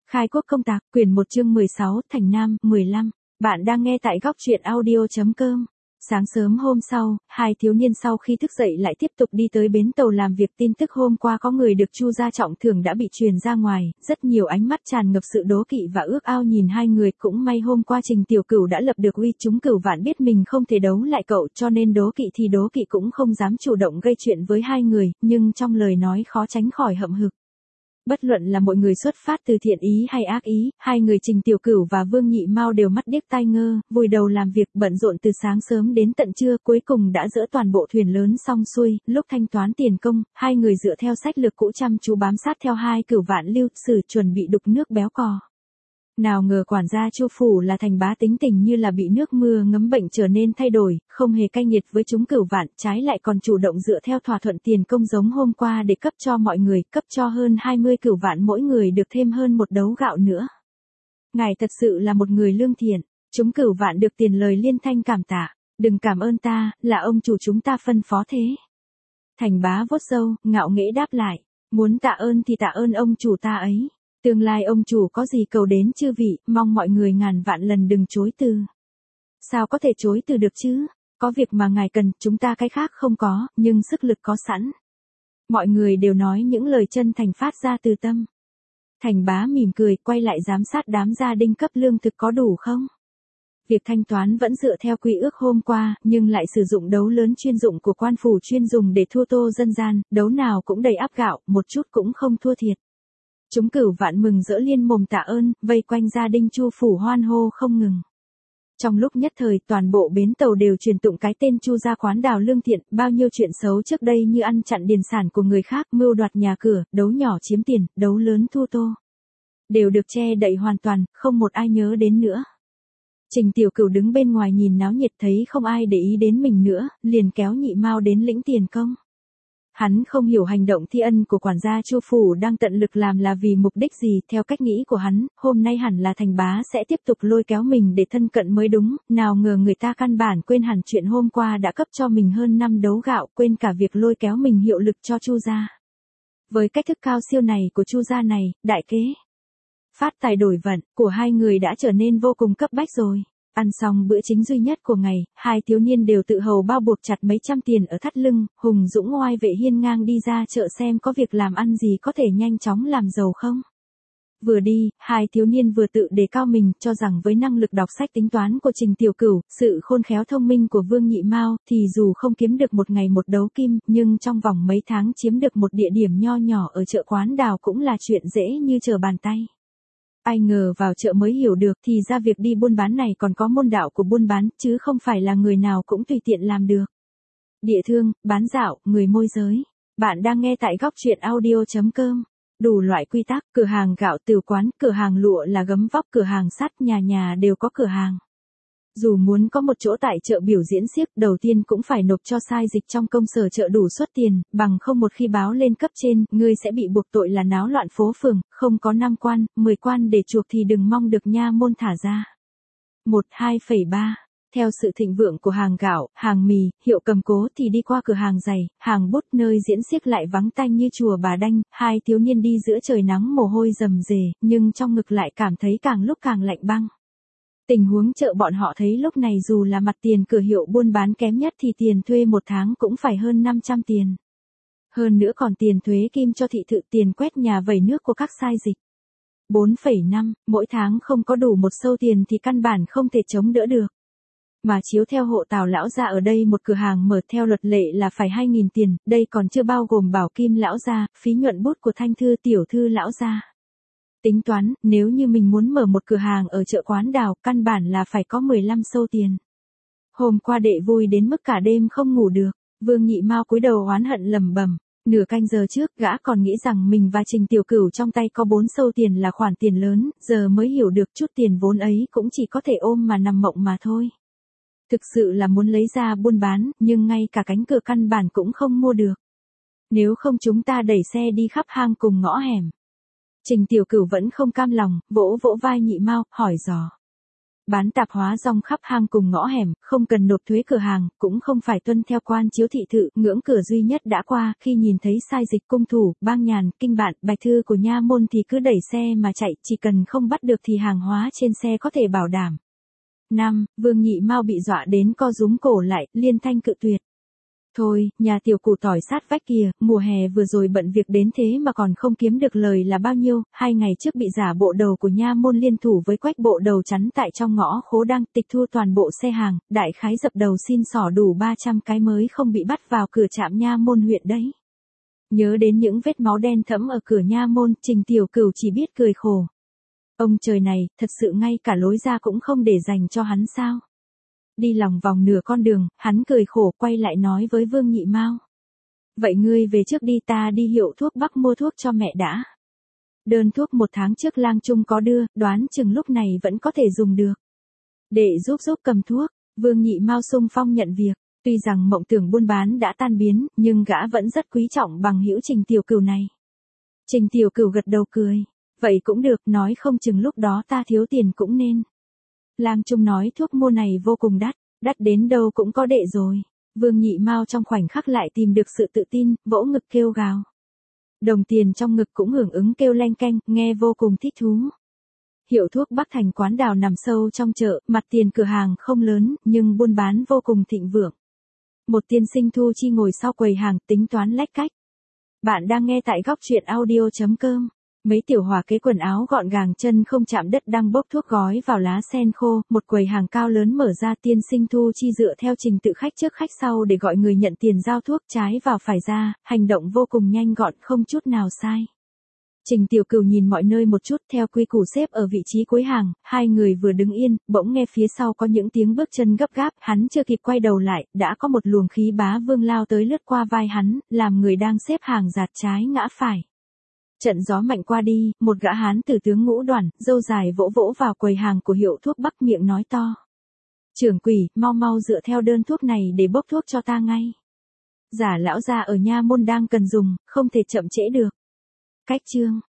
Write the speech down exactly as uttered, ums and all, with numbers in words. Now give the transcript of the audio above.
Khai quốc công tạc, quyển một chương mười sáu, Thành Nam, mười lăm. Bạn đang nghe tại góc truyện audio.com. Sáng sớm hôm sau, hai thiếu niên sau khi thức dậy lại tiếp tục đi tới bến tàu làm việc. Tin tức hôm qua có người được Chu gia trọng thưởng đã bị truyền ra ngoài, rất nhiều ánh mắt tràn ngập sự đố kỵ và ước ao nhìn hai người. Cũng may hôm qua Trình Tiểu Cửu đã lập được uy, chúng Cửu Vạn biết mình không thể đấu lại cậu, cho nên đố kỵ thì đố kỵ cũng không dám chủ động gây chuyện với hai người, nhưng trong lời nói khó tránh khỏi hậm hực. Bất luận là mọi người xuất phát từ thiện ý hay ác ý, hai người Trình Tiểu Cửu và Vương Nhị Mao đều mắt điếc tai ngơ, vùi đầu làm việc bận rộn từ sáng sớm đến tận trưa, cuối cùng đã dỡ toàn bộ thuyền lớn xong xuôi. Lúc thanh toán tiền công, hai người dựa theo sách lược cũ chăm chú bám sát theo hai Cửu Vạn lưu sử chuẩn bị đục nước béo cò. Nào ngờ quản gia Chu phủ là Thành Bá tính tình như là bị nước mưa ngấm bệnh trở nên thay đổi, không hề cay nghiệt với chúng Cửu Vạn, trái lại còn chủ động dựa theo thỏa thuận tiền công giống hôm qua để cấp cho mọi người, cấp cho hơn hai mươi Cửu Vạn mỗi người được thêm hơn một đấu gạo nữa. Ngài thật sự là một người lương thiện, chúng Cửu Vạn được tiền lời liên thanh cảm tạ, đừng cảm ơn ta, là ông chủ chúng ta phân phó thế. Thành Bá vuốt râu, ngạo nghễ đáp lại, muốn tạ ơn thì tạ ơn ông chủ ta ấy. Tương lai ông chủ có gì cầu đến chư vị, mong mọi người ngàn vạn lần đừng chối từ. Sao có thể chối từ được chứ? Có việc mà ngài cần, chúng ta cái khác không có, nhưng sức lực có sẵn. Mọi người đều nói những lời chân thành phát ra từ tâm. Thành Bá mỉm cười, quay lại giám sát đám gia đình cấp lương thực có đủ không? Việc thanh toán vẫn dựa theo quy ước hôm qua, nhưng lại sử dụng đấu lớn chuyên dụng của quan phủ chuyên dùng để thua tô dân gian, đấu nào cũng đầy áp gạo, một chút cũng không thua thiệt. Chúng Cửu Vạn mừng rỡ liên mồm tạ ơn, vây quanh gia đình Chu phủ hoan hô không ngừng. Trong lúc nhất thời, toàn bộ bến tàu đều truyền tụng cái tên Chu gia khoán đào lương thiện, bao nhiêu chuyện xấu trước đây như ăn chặn điền sản của người khác, mưu đoạt nhà cửa, đấu nhỏ chiếm tiền, đấu lớn thua tô, đều được che đậy hoàn toàn, không một ai nhớ đến nữa. Trình Tiểu Cửu đứng bên ngoài nhìn náo nhiệt, thấy không ai để ý đến mình nữa, liền kéo Nhị Mao đến lĩnh tiền công. Hắn không hiểu hành động thi ân của quản gia Chu phủ đang tận lực làm là vì mục đích gì, theo cách nghĩ của hắn, hôm nay hẳn là Thành Bá sẽ tiếp tục lôi kéo mình để thân cận mới đúng, nào ngờ người ta căn bản quên hẳn chuyện hôm qua đã cấp cho mình hơn năm đấu gạo, quên cả việc lôi kéo mình hiệu lực cho Chu gia. Với cách thức cao siêu này của Chu gia này, đại kế phát tài đổi vận của hai người đã trở nên vô cùng cấp bách rồi. Ăn xong bữa chính duy nhất của ngày, hai thiếu niên đều tự hầu bao buộc chặt mấy trăm tiền ở thắt lưng, hùng dũng oai vệ hiên ngang đi ra chợ xem có việc làm ăn gì có thể nhanh chóng làm giàu không. Vừa đi, hai thiếu niên vừa tự đề cao mình, cho rằng với năng lực đọc sách tính toán của Trình Tiểu Cửu, sự khôn khéo thông minh của Vương Nhị Mao, thì dù không kiếm được một ngày một đấu kim, nhưng trong vòng mấy tháng chiếm được một địa điểm nho nhỏ ở chợ Quán Đào cũng là chuyện dễ như trở bàn tay. Ai ngờ vào chợ mới hiểu được thì ra việc đi buôn bán này còn có môn đạo của buôn bán, chứ không phải là người nào cũng tùy tiện làm được. Địa thương, bán dạo, người môi giới. Bạn đang nghe tại góc truyện audio.com. Đủ loại quy tắc, cửa hàng gạo từ quán, cửa hàng lụa là gấm vóc, cửa hàng sắt, nhà nhà đều có cửa hàng. Dù muốn có một chỗ tại chợ biểu diễn xiếc, đầu tiên cũng phải nộp cho sai dịch trong công sở chợ đủ suất tiền, bằng không một khi báo lên cấp trên, ngươi sẽ bị buộc tội là náo loạn phố phường, không có năm quan, mười quan để chuộc thì đừng mong được nha môn thả ra. một hai ba Theo sự thịnh vượng của hàng gạo, hàng mì, hiệu cầm cố thì đi qua cửa hàng giày, hàng bút nơi diễn xiếc lại vắng tanh như chùa Bà Đanh, hai thiếu niên đi giữa trời nắng mồ hôi rầm rề, nhưng trong ngực lại cảm thấy càng lúc càng lạnh băng. Tình huống chợ bọn họ thấy lúc này dù là mặt tiền cửa hiệu buôn bán kém nhất thì tiền thuê một tháng cũng phải hơn năm trăm tiền. Hơn nữa còn tiền thuế kim cho thị thự, tiền quét nhà vẩy nước của các sai dịch. bốn phẩy năm, mỗi tháng không có đủ một xâu tiền thì căn bản không thể chống đỡ được. Mà chiếu theo hộ Tào lão gia ở đây một cửa hàng mở theo luật lệ là phải hai nghìn tiền, đây còn chưa bao gồm bảo kim lão gia, phí nhuận bút của thanh thư tiểu thư lão gia. Tính toán, nếu như mình muốn mở một cửa hàng ở chợ Quán Đào, căn bản là phải có mười lăm xâu tiền. Hôm qua đệ vui đến mức cả đêm không ngủ được, Vương Nhị Mao cúi đầu oán hận lẩm bẩm, nửa canh giờ trước gã còn nghĩ rằng mình và Trình Tiểu Cửu trong tay có bốn xâu tiền là khoản tiền lớn, giờ mới hiểu được chút tiền vốn ấy cũng chỉ có thể ôm mà nằm mộng mà thôi. Thực sự là muốn lấy ra buôn bán, nhưng ngay cả cánh cửa căn bản cũng không mua được. Nếu không chúng ta đẩy xe đi khắp hang cùng ngõ hẻm. Trình Tiểu Cửu vẫn không cam lòng, vỗ vỗ vai Nhị Mao, hỏi dò. bán tạp hóa rong khắp hang cùng ngõ hẻm, không cần nộp thuế cửa hàng, cũng không phải tuân theo quan chiếu thị thự, ngưỡng cửa duy nhất đã qua, khi nhìn thấy sai dịch cung thủ, bang nhàn, kinh bạn, bạch thư của nha môn thì cứ đẩy xe mà chạy, chỉ cần không bắt được thì hàng hóa trên xe có thể bảo đảm. năm. Vương Nhị Mao bị dọa đến co rúm cổ lại, liên thanh cự tuyệt. Thôi, nhà tiểu củ tỏi sát vách kìa, mùa hè vừa rồi bận việc đến thế mà còn không kiếm được lời là bao nhiêu, hai ngày trước bị giả bộ đầu của nha môn liên thủ với quách bộ đầu chắn tại trong ngõ khố đăng, tịch thu toàn bộ xe hàng, đại khái dập đầu xin xỏ đủ ba trăm cái mới không bị bắt vào cửa trạm nha môn huyện đấy. Nhớ đến những vết máu đen thẫm ở cửa nha môn, Trình Tiểu Cửu chỉ biết cười khổ. Ông trời này, thật sự ngay cả lối ra cũng không để dành cho hắn sao? Đi lòng vòng nửa con đường, hắn cười khổ quay lại nói với Vương Nhị Mao. Vậy ngươi về trước đi, ta đi hiệu thuốc Bắc mua thuốc cho mẹ đã. Đơn thuốc một tháng trước Lang Trung có đưa, đoán chừng lúc này vẫn có thể dùng được. Để giúp giúp cầm thuốc, Vương Nhị Mao xung phong nhận việc. Tuy rằng mộng tưởng buôn bán đã tan biến, nhưng gã vẫn rất quý trọng bằng hữu Trình Tiểu Cửu này. Trình Tiểu Cửu gật đầu cười. Vậy cũng được, nói không chừng lúc đó ta thiếu tiền cũng nên. Lang Trung nói thuốc mua này vô cùng đắt, đắt đến đâu cũng có đệ rồi. Vương Nhị Mao trong khoảnh khắc lại tìm được sự tự tin, vỗ ngực kêu gào. Đồng tiền trong ngực cũng hưởng ứng kêu leng keng, nghe vô cùng thích thú. Hiệu thuốc Bắc Thành quán đào nằm sâu trong chợ, mặt tiền cửa hàng không lớn, nhưng buôn bán vô cùng thịnh vượng. Một tiên sinh thu chi ngồi sau quầy hàng tính toán lách cách. Bạn đang nghe tại góc truyện audio chấm com. Mấy tiểu hòa kế quần áo gọn gàng chân không chạm đất đang bốc thuốc gói vào lá sen khô, một quầy hàng cao lớn mở ra, tiên sinh thu chi dựa theo trình tự khách trước khách sau để gọi người nhận tiền giao thuốc, trái vào phải ra, hành động vô cùng nhanh gọn không chút nào sai. Trình Tiểu Cửu nhìn mọi nơi một chút, theo quy củ xếp ở vị trí cuối hàng, hai người vừa đứng yên, bỗng nghe phía sau có những tiếng bước chân gấp gáp, hắn chưa kịp quay đầu lại, đã có một luồng khí bá vương lao tới lướt qua vai hắn, làm người đang xếp hàng giạt trái ngã phải. Trận gió mạnh qua đi, một gã hán tử tướng ngũ đoàn, râu dài vỗ vỗ vào quầy hàng của hiệu thuốc Bắc, miệng nói to. Trưởng quỷ, mau mau dựa theo đơn thuốc này để bốc thuốc cho ta ngay. Giả lão gia ở nha môn đang cần dùng, không thể chậm trễ được. Cách chương.